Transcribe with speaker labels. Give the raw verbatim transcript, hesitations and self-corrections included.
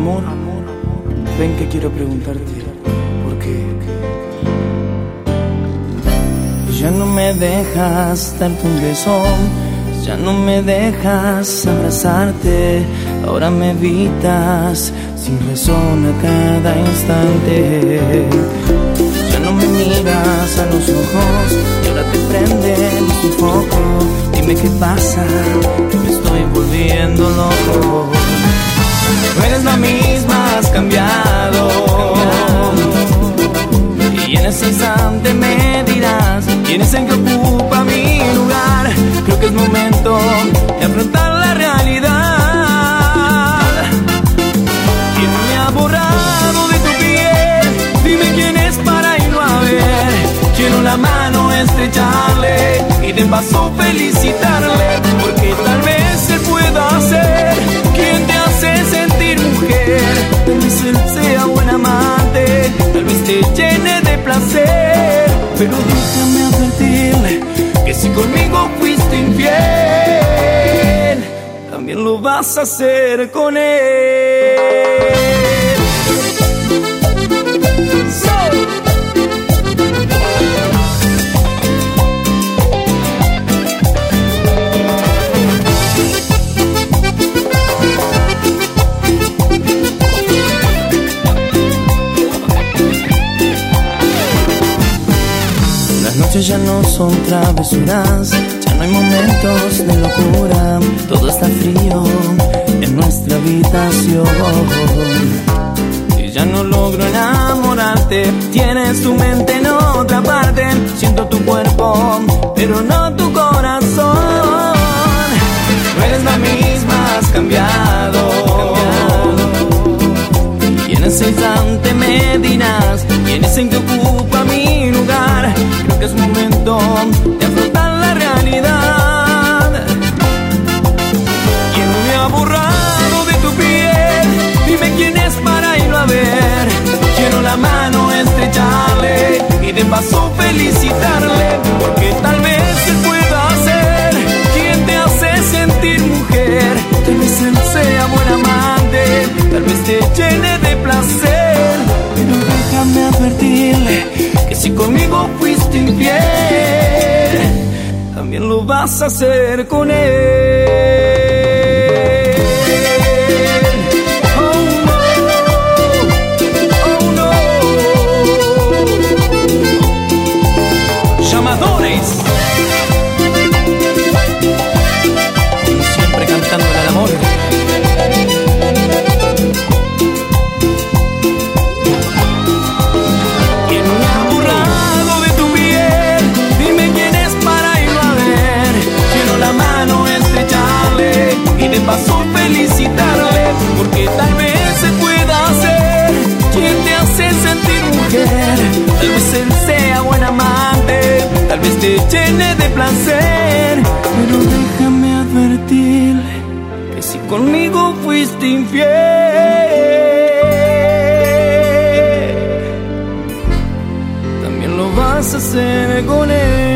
Speaker 1: Amor, ven que quiero preguntarte por qué. Ya no me dejas darte un beso, ya no me dejas abrazarte. Ahora me evitas sin razón a cada instante. Ya no me miras a los ojos y ahora te prendes un foco. Dime qué pasa, que me estoy volviendo loco. No eres la misma, has cambiado. Y en ese instante me dirás quién es el que ocupa mi lugar. Creo que es momento de afrontar la realidad. ¿Quién me ha borrado de tu piel? Dime quién es para irlo a ver. Quiero la mano estrecharle y de paso felicitarle, porque tal vez él pueda ser quien te hace sentir mujer. Tal vez él sea buen amante, tal vez te llene de placer. Pero déjame advertirle que si conmigo fuiste infiel, también lo vas a hacer con él. Las noches ya no son travesuras, ya no hay momentos de locura. Todo está frío en nuestra habitación y ya no logro enamorarte. Tienes tu mente en otra parte, siento tu cuerpo, pero no tu corazón. No eres la misma, has cambiado. Y en ese instante me dirás quién es el que ocupa mi lugar. Creo que es momento de afrontar la realidad. ¿Quién me ha borrado de tu piel? Dime quién es para irlo a ver. Quiero la mano estrecharle y de paso felicitarle, porque tal vez él pueda ser quien te hace sentir mujer. Tal vez él sea buen amante, tal vez te llene de placer. Pero déjame advertirle que si conmigo fuiste infiel, también lo vas a hacer con él. Oh no, oh no. Llamadores, siempre cantando el amor. Y de paso felicitarle, porque tal vez se pueda ser quien te hace sentir mujer. Tal vez él sea buen amante, tal vez te llene de placer. Pero déjame advertirle que si conmigo fuiste infiel, también lo vas a hacer con él.